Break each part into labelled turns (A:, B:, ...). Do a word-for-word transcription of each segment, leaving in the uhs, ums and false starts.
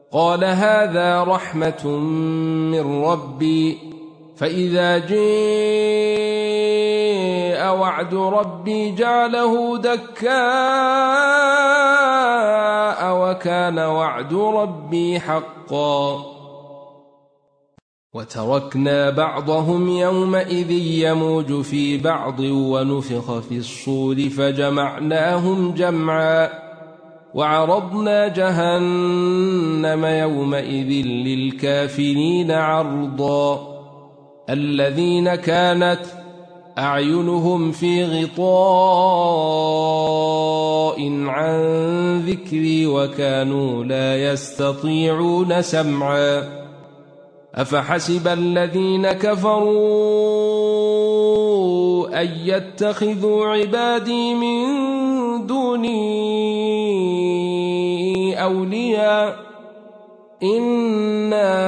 A: قال هذا رحمة من ربي فإذا جاء وعد ربي جعله دكاء وكان وعد ربي حقا وتركنا بعضهم يومئذ يموج في بعض ونفخ في الصور فجمعناهم جمعا وعرضنا جهنم يومئذ للكافرين عرضا الذين كانت أعينهم في غطاء عن ذكري وكانوا لا يستطيعون سمعا أفحسب الذين كفروا أن يتخذوا عبادي من دوني أولياء إنا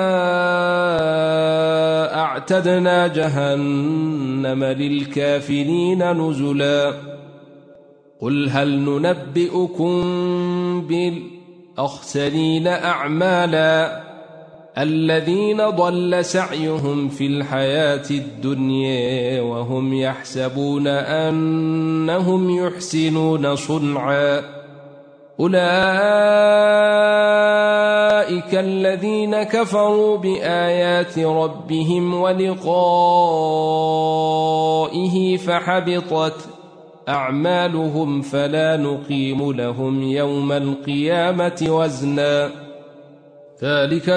A: أعتدنا جهنم للكافرين نزلا قل هل ننبئكم بالأخسرين أعمالا الذين ضل سعيهم في الحياة الدنيا وهم يحسبون أنهم يحسنون صنعا أولئك الذين كفروا بآيات ربهم ولقائه فحبطت أعمالهم فلا نقيم لهم يوم القيامة وزنا ذلك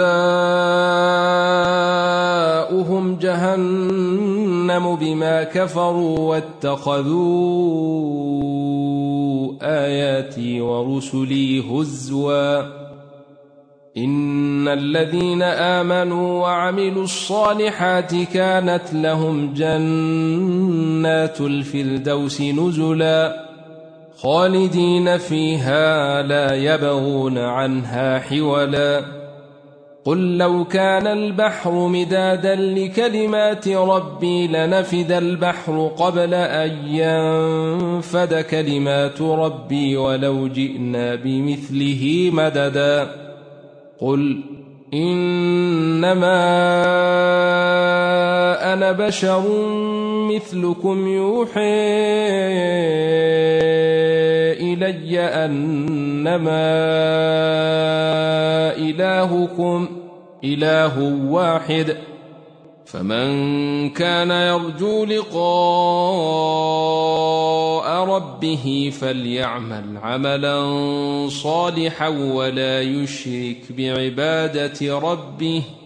A: جزاؤهم جهنم بما كفروا واتخذوا آياتي ورسلي هزوا إن الذين آمنوا وعملوا الصالحات كانت لهم جنات الفردوس نزلا خالدين فيها لا يبغون عنها حولا قل لو كان البحر مدادا لكلمات ربي لنفد البحر قبل أن ينفد كلمات ربي ولو جئنا بمثله مددا قل إنما أنا بشر مثلكم يوحي إلي أنما إلهكم إله واحد فمن كان يرجو لقاء ربه فليعمل عملا صالحا ولا يشرك بعبادة ربه